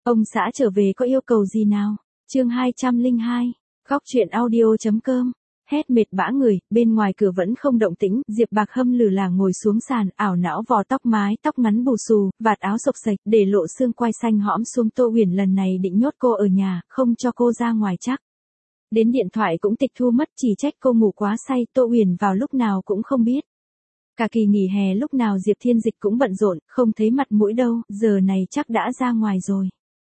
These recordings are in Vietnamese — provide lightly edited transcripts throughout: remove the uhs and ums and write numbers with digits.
Ông xã trở về có yêu cầu gì nào? Chương 202. Góc truyện audio.com. Hét mệt bã người, bên ngoài cửa vẫn không động tĩnh, Diệp Bạc Hâm lừ là ngồi xuống sàn, ảo não vò tóc mái tóc ngắn bù xù, vạt áo xộc xệch, để lộ xương quai xanh hõm xuống. Tô Huyền lần này định nhốt cô ở nhà, không cho cô ra ngoài chắc. Đến điện thoại cũng tịch thu mất, chỉ trách cô ngủ quá say. Tô Huyền vào lúc nào cũng không biết. Cả kỳ nghỉ hè lúc nào Diệp Thiên Dịch cũng bận rộn, không thấy mặt mũi đâu, giờ này chắc đã ra ngoài rồi.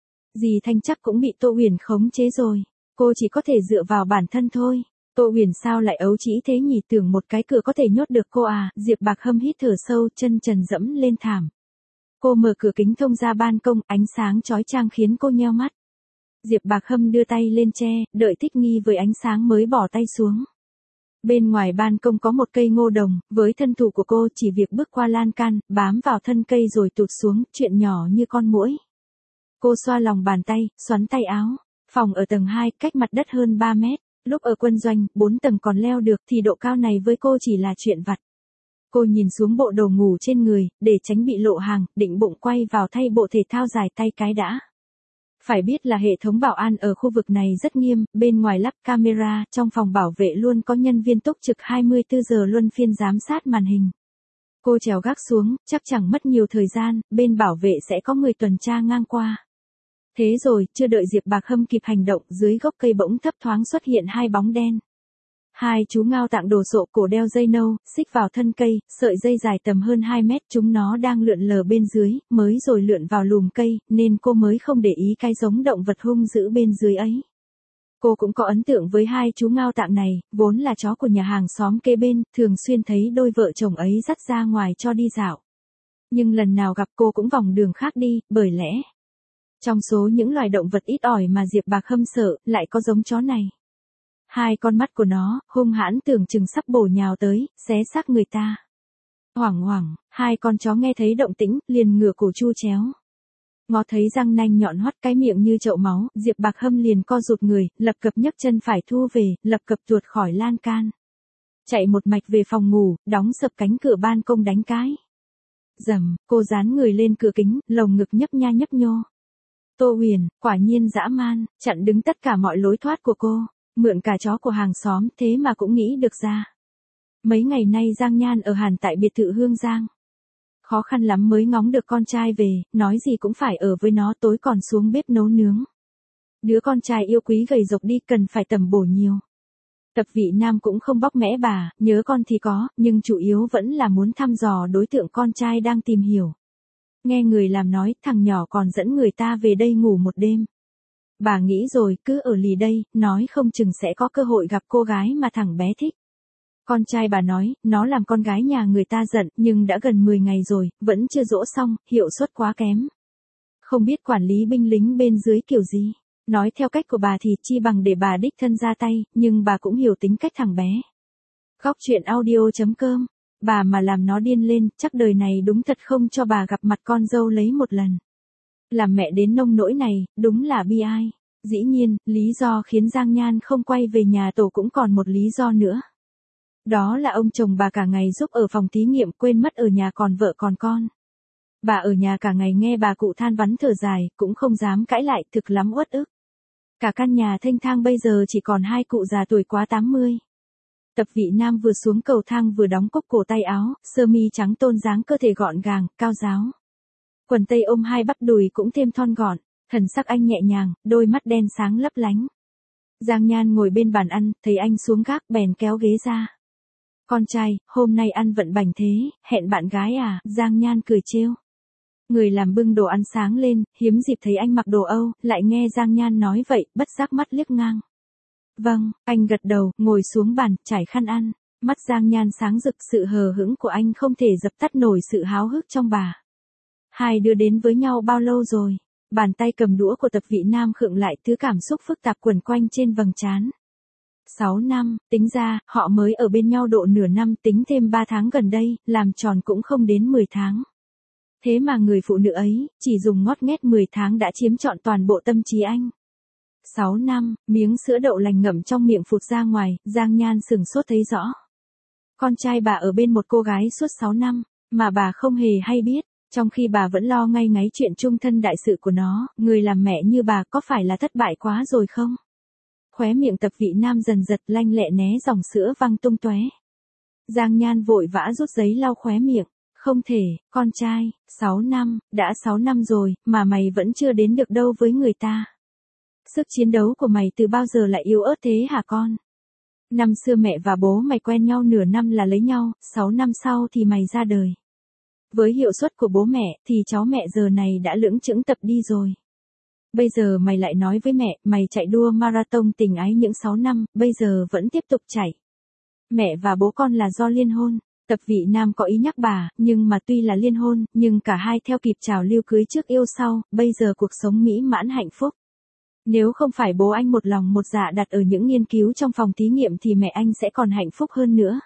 Dì Thanh chắc cũng bị Tô Huyền khống chế rồi, cô chỉ có thể dựa vào bản thân thôi. Tô Huyền sao lại ấu trĩ thế nhỉ, tưởng một cái cửa có thể nhốt được cô à? Diệp Bạc Hâm hít thở sâu, chân trần dẫm lên thảm. Cô mở cửa kính thông ra ban công, ánh sáng chói chang khiến cô nheo mắt. Diệp Bạc Hâm đưa tay lên che, đợi thích nghi với ánh sáng mới bỏ tay xuống. Bên ngoài ban công có một cây ngô đồng, với thân thủ của cô chỉ việc bước qua lan can, bám vào thân cây rồi tụt xuống, chuyện nhỏ như con muỗi. Cô xoa lòng bàn tay, xoắn tay áo. Phòng ở tầng 2, cách mặt đất hơn 3 mét. Lúc ở quân doanh, 4 tầng còn leo được thì độ cao này với cô chỉ là chuyện vặt. Cô nhìn xuống bộ đồ ngủ trên người, để tránh bị lộ hàng, định bụng quay vào thay bộ thể thao dài tay cái đã. Phải biết là hệ thống bảo an ở khu vực này rất nghiêm, bên ngoài lắp camera, trong phòng bảo vệ luôn có nhân viên túc trực 24 giờ luân phiên giám sát màn hình. Cô trèo gác xuống, chắc chẳng mất nhiều thời gian, bên bảo vệ sẽ có người tuần tra ngang qua. Thế rồi, chưa đợi Diệp Bạc Hâm kịp hành động, dưới gốc cây bỗng thấp thoáng xuất hiện hai bóng đen. Hai chú ngao tạng đồ sộ, cổ đeo dây nâu, xích vào thân cây, sợi dây dài tầm hơn 2 mét, chúng nó đang lượn lờ bên dưới, mới rồi lượn vào lùm cây, nên cô mới không để ý cái giống động vật hung dữ bên dưới ấy. Cô cũng có ấn tượng với hai chú ngao tạng này, vốn là chó của nhà hàng xóm kế bên, thường xuyên thấy đôi vợ chồng ấy dắt ra ngoài cho đi dạo. Nhưng lần nào gặp cô cũng vòng đường khác đi, bởi lẽ trong số những loài động vật ít ỏi mà Diệp Bạc Hâm sợ, lại có giống chó này. Hai con mắt của nó, hung hãn tưởng chừng sắp bổ nhào tới, xé xác người ta. Hoảng hoảng, hai con chó nghe thấy động tĩnh, liền ngửa cổ chu chéo. Ngó thấy răng nanh nhọn hoắt, cái miệng như chậu máu, Diệp Bạc Hâm liền co rụt người, lập cập nhấc chân phải thu về, lập cập tuột khỏi lan can. Chạy một mạch về phòng ngủ, đóng sập cánh cửa ban công đánh cái. Rầm, cô dán người lên cửa kính, lồng ngực nhấp nha nhấp nhô. Tô Huyền, quả nhiên dã man, chặn đứng tất cả mọi lối thoát của cô, mượn cả chó của hàng xóm, thế mà cũng nghĩ được ra. Mấy ngày nay Giang Nhan ở hẳn tại biệt thự Hương Giang. Khó khăn lắm mới ngóng được con trai về, nói gì cũng phải ở với nó, tối còn xuống bếp nấu nướng. Đứa con trai yêu quý gầy rộc đi, cần phải tầm bổ nhiều. Tập Vị Nam cũng không bóc mẽ bà, nhớ con thì có, nhưng chủ yếu vẫn là muốn thăm dò đối tượng con trai đang tìm hiểu. Nghe người làm nói, thằng nhỏ còn dẫn người ta về đây ngủ một đêm. Bà nghĩ rồi, cứ ở lì đây, nói không chừng sẽ có cơ hội gặp cô gái mà thằng bé thích. Con trai bà nói, nó làm con gái nhà người ta giận, nhưng đã gần 10 ngày rồi, vẫn chưa dỗ xong, hiệu suất quá kém. Không biết quản lý binh lính bên dưới kiểu gì. Nói theo cách của bà thì chi bằng để bà đích thân ra tay, nhưng bà cũng hiểu tính cách thằng bé. Góc truyện audio.com. Bà mà làm nó điên lên, chắc đời này đúng thật không cho bà gặp mặt con dâu lấy một lần. Làm mẹ đến nông nỗi này, đúng là bi ai. Dĩ nhiên, lý do khiến Giang Nhan không quay về nhà tổ cũng còn một lý do nữa. Đó là ông chồng bà cả ngày giúp ở phòng thí nghiệm, quên mất ở nhà còn vợ còn con. Bà ở nhà cả ngày nghe bà cụ than vắn thở dài, cũng không dám cãi lại, thực lắm uất ức. Cả căn nhà thênh thang bây giờ chỉ còn hai cụ già tuổi quá 80. Tập Vị Nam vừa xuống cầu thang vừa đóng cúc cổ tay áo, sơ mi trắng tôn dáng cơ thể gọn gàng, cao ráo. Quần tây ôm hai bắp đùi cũng thêm thon gọn, thần sắc anh nhẹ nhàng, đôi mắt đen sáng lấp lánh. Giang Nhan ngồi bên bàn ăn, thấy anh xuống gác bèn kéo ghế ra. Con trai, hôm nay ăn vận bảnh thế, hẹn bạn gái à? Giang Nhan cười trêu. Người làm bưng đồ ăn sáng lên, hiếm dịp thấy anh mặc đồ Âu, lại nghe Giang Nhan nói vậy, bất giác mắt liếc ngang. Vâng, anh gật đầu, ngồi xuống bàn, trải khăn ăn. Mắt Giang Nhan sáng rực, sự hờ hững của anh không thể dập tắt nổi sự háo hức trong bà. Hai đứa đến với nhau bao lâu rồi? Bàn tay cầm đũa của Tập Vị Nam khựng lại, thứ cảm xúc phức tạp quẩn quanh trên vầng trán. 6 năm, tính ra, họ mới ở bên nhau độ nửa năm, tính thêm 3 tháng gần đây, làm tròn cũng không đến 10 tháng. Thế mà người phụ nữ ấy, chỉ dùng ngót nghét 10 tháng đã chiếm trọn toàn bộ tâm trí anh. 6 năm, miếng sữa đậu lành ngậm trong miệng phụt ra ngoài, Giang Nhan sửng sốt thấy rõ. Con trai bà ở bên một cô gái suốt 6 năm, mà bà không hề hay biết. Trong khi bà vẫn lo ngay ngáy chuyện chung thân đại sự của nó, người làm mẹ như bà có phải là thất bại quá rồi không? Khóe miệng Tập Vị Nam dần giật lanh lẹ né dòng sữa văng tung tóe. Giang Nhan vội vã rút giấy lau khóe miệng. Không thể, con trai, 6 năm, đã 6 năm rồi, mà mày vẫn chưa đến được đâu với người ta. Sức chiến đấu của mày từ bao giờ lại yếu ớt thế hả con? Năm xưa mẹ và bố mày quen nhau nửa năm là lấy nhau, 6 năm sau thì mày ra đời. Với hiệu suất của bố mẹ thì cháu mẹ giờ này đã lững chững tập đi rồi. Bây giờ mày lại nói với mẹ, mày chạy đua marathon tình ái những 6 năm, bây giờ vẫn tiếp tục chạy. Mẹ và bố con là do liên hôn. Tập Vị Nam có ý nhắc bà, nhưng mà tuy là liên hôn, nhưng cả hai theo kịp trào lưu cưới trước yêu sau, bây giờ cuộc sống mỹ mãn hạnh phúc. Nếu không phải bố anh một lòng một dạ đặt ở những nghiên cứu trong phòng thí nghiệm thì mẹ anh sẽ còn hạnh phúc hơn nữa.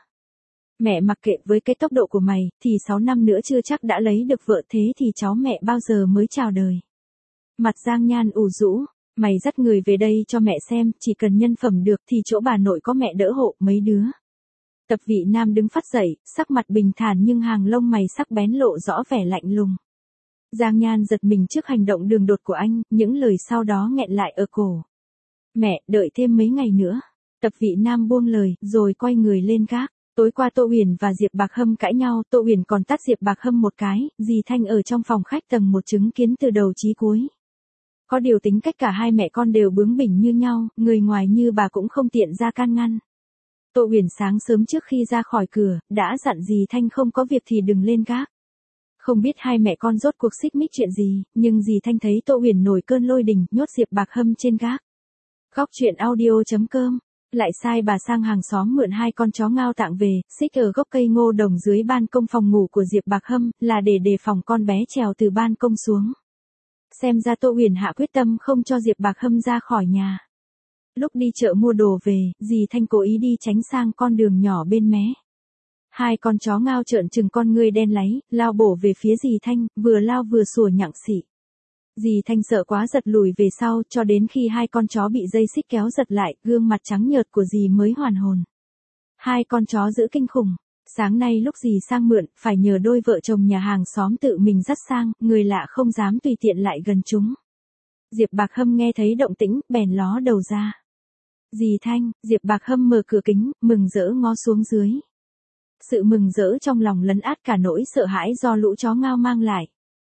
Mẹ mặc kệ với cái tốc độ của mày, thì 6 năm nữa chưa chắc đã lấy được vợ, thế thì cháu mẹ bao giờ mới chào đời. Mặt Giang Nhan ủ rũ, mày dắt người về đây cho mẹ xem, chỉ cần nhân phẩm được thì chỗ bà nội có mẹ đỡ hộ mấy đứa. Tập Vị Nam đứng phắt dậy, sắc mặt bình thản nhưng hàng lông mày sắc bén lộ rõ vẻ lạnh lùng. Giang Nhan giật mình trước hành động đường đột của anh, những lời sau đó nghẹn lại ở cổ. Mẹ, đợi thêm mấy ngày nữa. Tập Vị Nam buông lời, rồi quay người lên gác. Tối qua Tô Huyền và Diệp Bạc Hâm cãi nhau, Tô Huyền còn tát Diệp Bạc Hâm một cái, dì Thanh ở trong phòng khách tầng một chứng kiến từ đầu chí cuối. Có điều tính cách cả hai mẹ con đều bướng bỉnh như nhau, người ngoài như bà cũng không tiện ra can ngăn. Tô Huyền sáng sớm trước khi ra khỏi cửa, đã dặn dì Thanh không có việc thì đừng lên gác. Không biết hai mẹ con rốt cuộc xích mích chuyện gì, nhưng dì Thanh thấy Tô Huyền nổi cơn lôi đình, nhốt Diệp Bạc Hâm trên gác. Góc truyện audio.com, lại sai bà sang hàng xóm mượn hai con chó ngao tạng về, xích ở gốc cây ngô đồng dưới ban công phòng ngủ của Diệp Bạc Hâm, là để đề phòng con bé trèo từ ban công xuống. Xem ra Tô Huyền hạ quyết tâm không cho Diệp Bạc Hâm ra khỏi nhà. Lúc đi chợ mua đồ về, dì Thanh cố ý đi tránh sang con đường nhỏ bên mé. Hai con chó ngao trợn trừng con ngươi đen láy, lao bổ về phía dì Thanh, vừa lao vừa sủa nhặng xị. Dì Thanh sợ quá giật lùi về sau, cho đến khi hai con chó bị dây xích kéo giật lại, gương mặt trắng nhợt của dì mới hoàn hồn. Hai con chó dữ kinh khủng. Sáng nay lúc dì sang mượn, phải nhờ đôi vợ chồng nhà hàng xóm tự mình dắt sang, người lạ không dám tùy tiện lại gần chúng. Diệp Bạc Hâm nghe thấy động tĩnh, bèn ló đầu ra. Dì Thanh, Diệp Bạc Hâm mở cửa kính, mừng rỡ ngó xuống dưới. Sự mừng rỡ trong lòng lấn át cả nỗi sợ hãi do lũ chó ngao mang lại.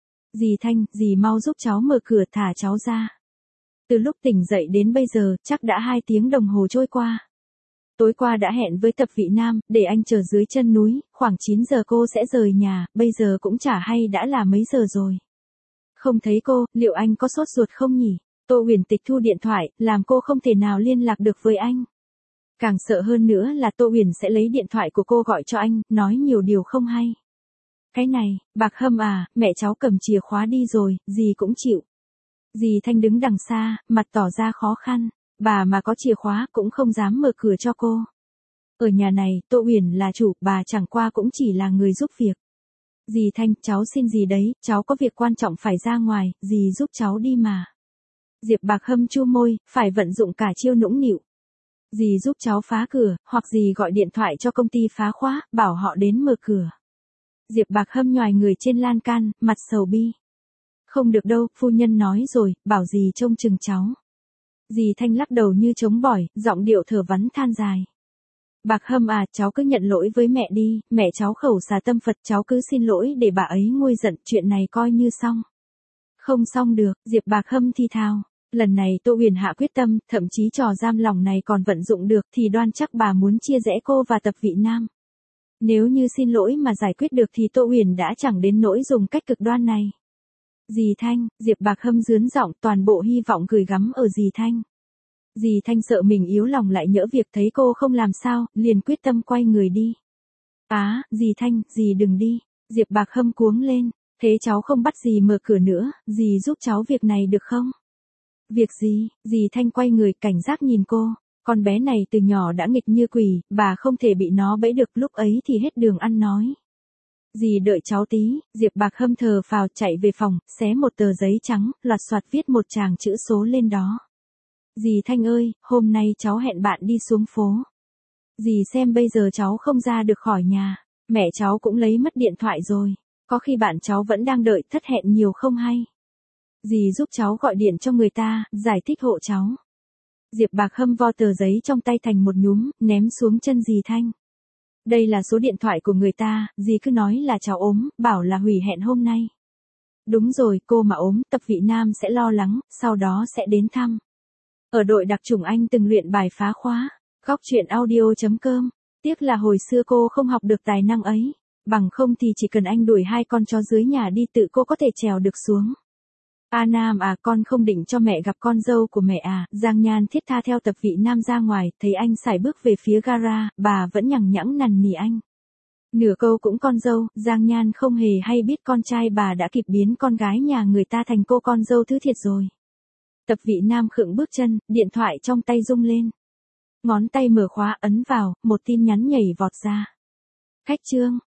Dì Thanh, dì mau giúp cháu mở cửa thả cháu ra. Từ lúc tỉnh dậy đến bây giờ, chắc đã 2 tiếng đồng hồ trôi qua. Tối qua đã hẹn với Tập Vị Nam, để anh chờ dưới chân núi, khoảng 9 giờ cô sẽ rời nhà, bây giờ cũng chả hay đã là mấy giờ rồi. Không thấy cô, liệu anh có sốt ruột không nhỉ? Tô Huyền tịch thu điện thoại, làm cô không thể nào liên lạc được với anh. Càng sợ hơn nữa là Tô Huyền sẽ lấy điện thoại của cô gọi cho anh, nói nhiều điều không hay. Cái này, Bạc Hâm à, mẹ cháu cầm chìa khóa đi rồi, dì cũng chịu. Dì Thanh đứng đằng xa, mặt tỏ ra khó khăn, bà mà có chìa khóa cũng không dám mở cửa cho cô. Ở nhà này, Tô Huyền là chủ, bà chẳng qua cũng chỉ là người giúp việc. Dì Thanh, cháu xin dì đấy, cháu có việc quan trọng phải ra ngoài, dì giúp cháu đi mà. Diệp Bạc Hâm chu môi, phải vận dụng cả chiêu nũng nịu. Dì giúp cháu phá cửa, hoặc dì gọi điện thoại cho công ty phá khóa, bảo họ đến mở cửa. Diệp Bạc Hâm nhoài người trên lan can, mặt sầu bi. Không được đâu, phu nhân nói rồi, bảo dì trông chừng cháu. Dì Thanh lắc đầu như trống bỏi, giọng điệu thở vắn than dài. Bạc Hâm à, cháu cứ nhận lỗi với mẹ đi, mẹ cháu khẩu xà tâm Phật, cháu cứ xin lỗi để bà ấy nguôi giận, chuyện này coi như xong. Không xong được, Diệp Bạc Hâm thi thào. Lần này Tô Huyền hạ quyết tâm, thậm chí trò giam lòng này còn vận dụng được thì đoan chắc bà muốn chia rẽ cô và Tập Vị Nam. Nếu như xin lỗi mà giải quyết được thì Tô Huyền đã chẳng đến nỗi dùng cách cực đoan này. Dì Thanh, Diệp Bạc Hâm rướn giọng, toàn bộ hy vọng gửi gắm ở dì Thanh. Dì Thanh sợ mình yếu lòng lại nhỡ việc, thấy cô không làm sao, liền quyết tâm quay người đi. Dì Thanh, dì đừng đi. Diệp Bạc Hâm cuống lên, thế cháu không bắt dì mở cửa nữa, dì giúp cháu việc này được không? Việc gì? Dì Thanh quay người cảnh giác nhìn cô. Con bé này từ nhỏ đã nghịch như quỷ, bà không thể bị nó bẫy được, lúc ấy thì hết đường ăn nói. Dì đợi cháu tí, Diệp Bạc Hâm thờ phào chạy về phòng, xé một tờ giấy trắng, loạt soạt viết một tràng chữ số lên đó. Dì Thanh ơi, hôm nay cháu hẹn bạn đi xuống phố. Dì xem bây giờ cháu không ra được khỏi nhà, mẹ cháu cũng lấy mất điện thoại rồi. Có khi bạn cháu vẫn đang đợi thất hẹn nhiều không hay. Dì giúp cháu gọi điện cho người ta, giải thích hộ cháu. Diệp Bạc Hâm vo tờ giấy trong tay thành một nhúm, ném xuống chân dì Thanh. Đây là số điện thoại của người ta, dì cứ nói là cháu ốm, bảo là hủy hẹn hôm nay. Đúng rồi, cô mà ốm, Tập Vị Nam sẽ lo lắng, sau đó sẽ đến thăm. Ở đội đặc chủng anh từng luyện bài phá khóa. Góc truyện audio.com. Tiếc là hồi xưa cô không học được tài năng ấy. Bằng không thì chỉ cần anh đuổi 2 con chó dưới nhà đi tự cô có thể trèo được xuống. A Nam à, con không định cho mẹ gặp con dâu của mẹ à? Giang Nhan thiết tha theo Tập Vị Nam ra ngoài, thấy anh sải bước về phía gara, bà vẫn nhằng nhẵng nằn nỉ anh. Nửa câu cũng con dâu, Giang Nhan không hề hay biết con trai bà đã kịp biến con gái nhà người ta thành cô con dâu thứ thiệt rồi. Tập Vị Nam khựng bước chân, điện thoại trong tay rung lên. Ngón tay mở khóa ấn vào, một tin nhắn nhảy vọt ra. Khách Trương,